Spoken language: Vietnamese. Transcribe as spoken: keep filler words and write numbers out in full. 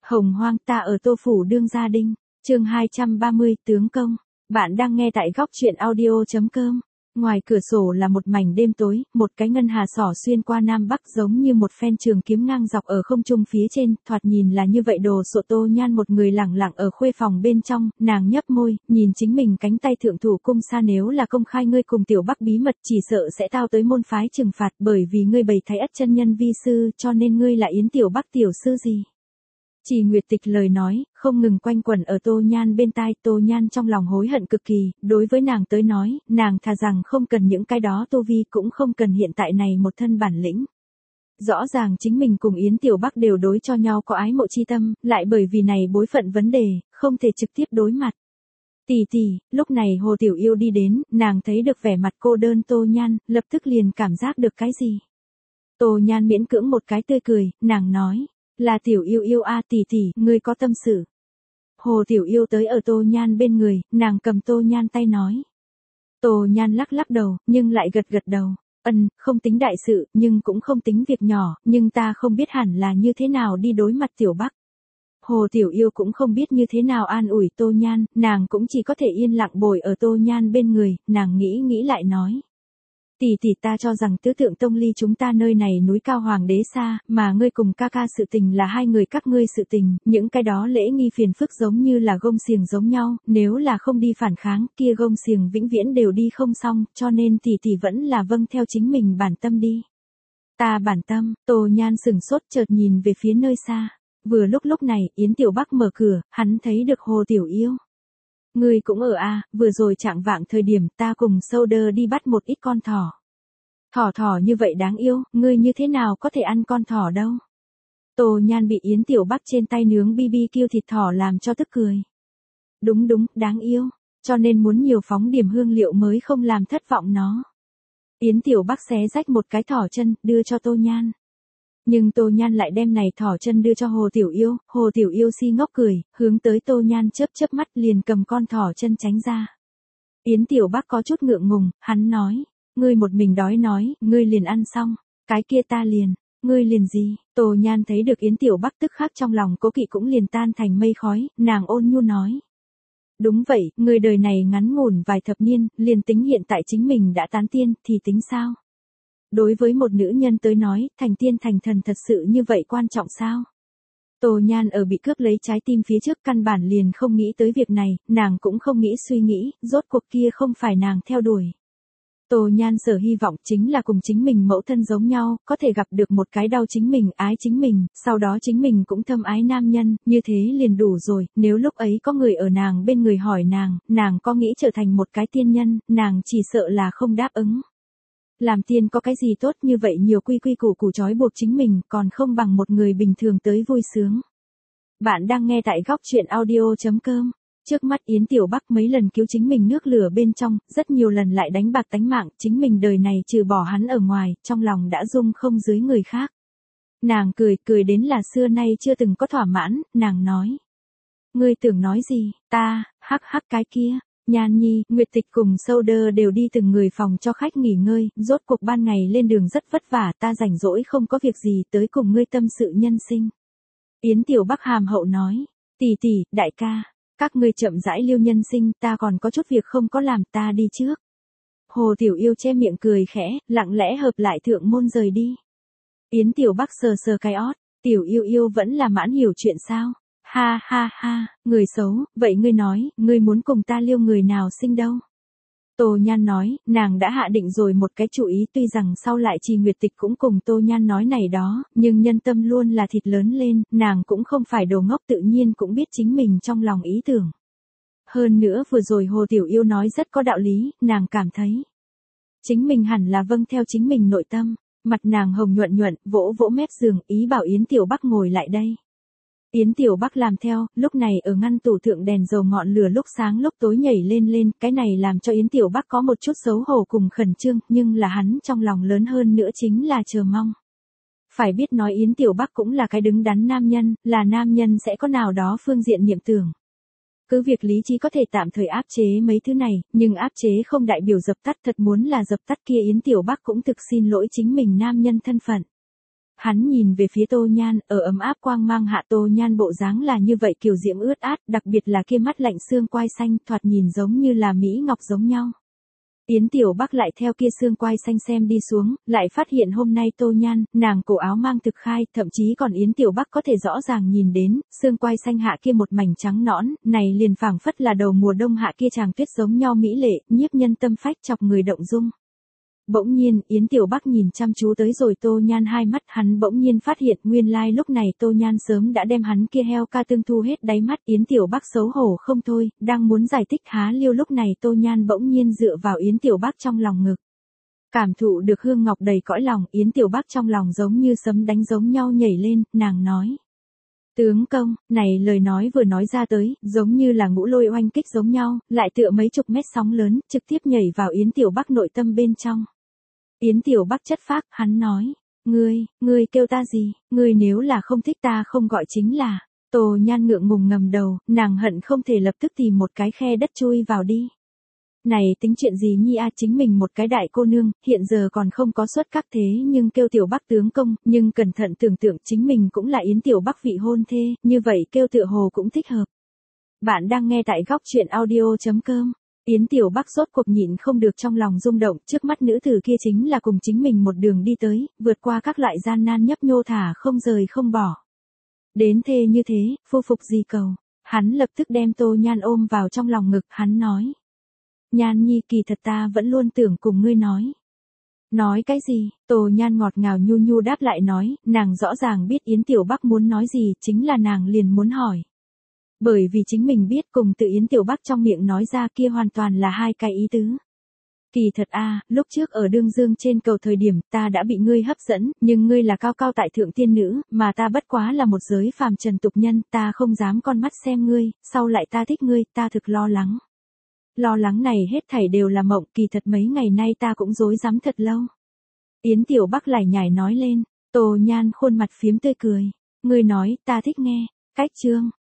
Hồng hoang ta ở Tô Phủ đương gia đinh, chương hai trăm ba mươi tướng công. Bạn đang nghe tại góc truyện audio.com. Ngoài cửa sổ là một mảnh đêm tối, một cái ngân hà xỏ xuyên qua nam bắc giống như một phen trường kiếm ngang dọc ở không trung phía trên, thoạt nhìn là như vậy. Đồ Sộ Tô Nhan một người lẳng lặng ở khuê phòng bên trong, nàng nhấp môi, nhìn chính mình cánh tay thượng thủ cung xa, nếu là công khai ngươi cùng Tiểu Bắc bí mật chỉ sợ sẽ tao tới môn phái trừng phạt, bởi vì ngươi bày thái ất chân nhân vi sư, cho nên ngươi là Yến Tiểu Bắc tiểu sư gì. Chỉ Nguyệt Tịch lời nói, không ngừng quanh quẩn ở Tô Nhan bên tai. Tô Nhan trong lòng hối hận cực kỳ, đối với nàng tới nói, nàng thà rằng không cần những cái đó tu vi, cũng không cần hiện tại này một thân bản lĩnh. Rõ ràng chính mình cùng Yến Tiểu Bắc đều đối cho nhau có ái mộ chi tâm, lại bởi vì này bối phận vấn đề, không thể trực tiếp đối mặt. Tỷ tỷ, lúc này Hồ Tiểu Yêu đi đến, nàng thấy được vẻ mặt cô đơn Tô Nhan, lập tức liền cảm giác được cái gì. Tô Nhan miễn cưỡng một cái tươi cười, nàng nói. Là Tiểu Yêu Yêu a, tỷ tỷ, ngươi có tâm sự. Hồ Tiểu Yêu tới ở Tô Nhan bên người, nàng cầm Tô Nhan tay nói. Tô Nhan lắc lắc đầu, nhưng lại gật gật đầu. Ân, không tính đại sự, nhưng cũng không tính việc nhỏ, nhưng ta không biết hẳn là như thế nào đi đối mặt Tiểu Bắc. Hồ Tiểu Yêu cũng không biết như thế nào an ủi Tô Nhan, nàng cũng chỉ có thể yên lặng bồi ở Tô Nhan bên người, nàng nghĩ nghĩ lại nói. Tỷ tỷ, ta cho rằng Tứ Tượng Tông ly chúng ta nơi này núi cao hoàng đế xa, mà ngươi cùng ca ca sự tình là hai người các ngươi sự tình, những cái đó lễ nghi phiền phức giống như là gông xiềng giống nhau, nếu là không đi phản kháng, kia gông xiềng vĩnh viễn đều đi không xong, cho nên tỷ tỷ vẫn là vâng theo chính mình bản tâm đi. Ta bản tâm. Tô Nhan sừng sốt, chợt nhìn về phía nơi xa. Vừa lúc lúc này, Yến Tiểu Bắc mở cửa, hắn thấy được Hồ Tiểu Yêu. Ngươi cũng ở a, à, vừa rồi chạng vạng thời điểm ta cùng Sâu Đơ đi bắt một ít con thỏ. Thỏ thỏ như vậy đáng yêu, ngươi như thế nào có thể ăn con thỏ đâu. Tô Nhan bị Yến Tiểu Bắc trên tay nướng bi bi kiu thịt thỏ làm cho tức cười. Đúng đúng, đáng yêu, cho nên muốn nhiều phóng điểm hương liệu mới không làm thất vọng nó. Yến Tiểu Bắc xé rách một cái thỏ chân, đưa cho Tô Nhan. Nhưng Tô Nhan lại đem này thỏ chân đưa cho Hồ Tiểu Yêu, Hồ Tiểu Yêu si ngốc cười, hướng tới Tô Nhan chớp chớp mắt, liền cầm con thỏ chân tránh ra. Yến Tiểu Bắc có chút ngượng ngùng, hắn nói, ngươi một mình đói nói, ngươi liền ăn xong, cái kia ta liền, ngươi liền gì. Tô Nhan thấy được Yến Tiểu Bắc tức khắc trong lòng cố kỵ cũng liền tan thành mây khói, nàng ôn nhu nói. Đúng vậy, người đời này ngắn ngủn vài thập niên, liền tính hiện tại chính mình đã tán tiên, thì tính sao? Đối với một nữ nhân tới nói, thành tiên thành thần thật sự như vậy quan trọng sao? Tô Nhan ở bị cướp lấy trái tim phía trước căn bản liền không nghĩ tới việc này, nàng cũng không nghĩ suy nghĩ, rốt cuộc kia không phải nàng theo đuổi. Tô Nhan sở hy vọng chính là cùng chính mình mẫu thân giống nhau, có thể gặp được một cái đau chính mình, ái chính mình, sau đó chính mình cũng thâm ái nam nhân, như thế liền đủ rồi. Nếu lúc ấy có người ở nàng bên người hỏi nàng, nàng có nghĩ trở thành một cái tiên nhân, nàng chỉ sợ là không đáp ứng. Làm tiên có cái gì tốt như vậy, nhiều quy quy củ củ trói buộc chính mình, còn không bằng một người bình thường tới vui sướng. Bạn đang nghe tại góc truyện audio.com. Trước mắt Yến Tiểu Bắc mấy lần cứu chính mình nước lửa bên trong, rất nhiều lần lại đánh bạc tánh mạng, chính mình đời này trừ bỏ hắn ở ngoài, trong lòng đã dung không dưới người khác. Nàng cười, cười đến là xưa nay chưa từng có thỏa mãn, nàng nói. Ngươi tưởng nói gì, ta, hắc hắc cái kia. Nhan Nhi, Nguyệt Tịch cùng Sâu Đơ đều đi từng người phòng cho khách nghỉ ngơi, rốt cuộc ban ngày lên đường rất vất vả, ta rảnh rỗi không có việc gì tới cùng ngươi tâm sự nhân sinh. Yến Tiểu Bắc hàm hậu nói, tỷ tỷ, đại ca, các ngươi chậm rãi liêu nhân sinh, ta còn có chút việc không có làm, ta đi trước. Hồ Tiểu Yêu che miệng cười khẽ, lặng lẽ hợp lại thượng môn rời đi. Yến Tiểu Bắc sờ sờ cái ót, Tiểu Yêu Yêu vẫn là mãn hiểu chuyện sao? Ha ha ha, người xấu, vậy ngươi nói, ngươi muốn cùng ta liêu người nào sinh đâu? Tô Nhan nói, nàng đã hạ định rồi một cái chủ ý, tuy rằng sau lại Trì Nguyệt Tịch cũng cùng Tô Nhan nói này đó, nhưng nhân tâm luôn là thịt lớn lên, nàng cũng không phải đồ ngốc, tự nhiên cũng biết chính mình trong lòng ý tưởng. Hơn nữa vừa rồi Hồ Tiểu Yêu nói rất có đạo lý, nàng cảm thấy chính mình hẳn là vâng theo chính mình nội tâm. Mặt nàng hồng nhuận nhuận, vỗ vỗ mép giường, ý bảo Yến Tiểu Bắc ngồi lại đây. Yến Tiểu Bắc làm theo, lúc này ở ngăn tủ thượng đèn dầu ngọn lửa lúc sáng lúc tối nhảy lên lên, cái này làm cho Yến Tiểu Bắc có một chút xấu hổ cùng khẩn trương, nhưng là hắn trong lòng lớn hơn nữa chính là chờ mong. Phải biết nói Yến Tiểu Bắc cũng là cái đứng đắn nam nhân, là nam nhân sẽ có nào đó phương diện niệm tưởng. Cứ việc lý trí có thể tạm thời áp chế mấy thứ này, nhưng áp chế không đại biểu dập tắt, thật muốn là dập tắt kia Yến Tiểu Bắc cũng thực xin lỗi chính mình nam nhân thân phận. hắn nhìn về phía Tô Nhan, ở ấm áp quang mang hạ Tô Nhan bộ dáng là như vậy kiều diễm ướt át, đặc biệt là kia mắt lạnh xương quai xanh, thoạt nhìn giống như là mỹ ngọc giống nhau. Yến Tiểu Bắc lại theo kia xương quai xanh xem đi xuống, lại phát hiện hôm nay Tô Nhan, nàng cổ áo mang thực khai, thậm chí còn Yến Tiểu Bắc có thể rõ ràng nhìn đến, xương quai xanh hạ kia một mảnh trắng nõn, này liền phảng phất là đầu mùa đông hạ kia chàng tuyết giống nhau mỹ lệ, nhiếp nhân tâm phách chọc người động dung. Bỗng nhiên, Yến Tiểu Bắc nhìn chăm chú tới rồi Tô Nhan hai mắt, hắn bỗng nhiên phát hiện nguyên lai like lúc này Tô Nhan sớm đã đem hắn kia heo ca tương thu hết đáy mắt. Yến Tiểu Bắc xấu hổ không thôi, đang muốn giải thích há liêu lúc này Tô Nhan bỗng nhiên dựa vào Yến Tiểu Bắc trong lòng ngực. Cảm thụ được hương ngọc đầy cõi lòng, Yến Tiểu Bắc trong lòng giống như sấm đánh giống nhau nhảy lên, nàng nói. Tướng công, này lời nói vừa nói ra tới, giống như là ngũ lôi oanh kích giống nhau, lại tựa mấy chục mét sóng lớn, trực tiếp nhảy vào Yến Tiểu Bắc nội tâm bên trong. Yến Tiểu Bắc chất phác, hắn nói, ngươi, ngươi kêu ta gì, ngươi nếu là không thích ta không gọi chính là, Tô Nhan ngượng ngùng ngầm đầu, nàng hận không thể lập tức tìm một cái khe đất chui vào đi. Này tính chuyện gì nhi a, chính mình một cái đại cô nương, hiện giờ còn không có xuất các thế nhưng kêu Tiểu Bắc tướng công, nhưng cẩn thận tưởng tượng chính mình cũng là Yến Tiểu Bắc vị hôn thê, như vậy kêu tựa hồ cũng thích hợp. Bạn đang nghe tại góc truyện audio.com. Yến Tiểu Bắc rốt cuộc nhịn không được trong lòng rung động, trước mắt nữ tử kia chính là cùng chính mình một đường đi tới, vượt qua các loại gian nan nhấp nhô thả không rời không bỏ. Đến thê như thế, phu phục gì cầu, hắn lập tức đem Tô Nhan ôm vào trong lòng ngực, hắn nói. Nhan nhi kỳ thật ta vẫn luôn tưởng cùng ngươi nói. Nói cái gì, Tô Nhan ngọt ngào nhu nhu đáp lại nói, nàng rõ ràng biết Yến Tiểu Bắc muốn nói gì, chính là nàng liền muốn hỏi. Bởi vì chính mình biết cùng tự Yến Tiểu Bắc trong miệng nói ra kia hoàn toàn là hai cái ý tứ. Kỳ thật a, à, lúc trước ở đương dương trên cầu thời điểm ta đã bị ngươi hấp dẫn, nhưng ngươi là cao cao tại thượng tiên nữ, mà ta bất quá là một giới phàm trần tục nhân, ta không dám con mắt xem ngươi, sau lại ta thích ngươi, ta thực lo lắng. Lo lắng này hết thảy đều là mộng, kỳ thật mấy ngày nay ta cũng rối rắm thật lâu. Yến Tiểu Bắc lải nhải nói lên, Tô Nhan khuôn mặt phiếm tươi cười, ngươi nói, ta thích nghe, cách chương.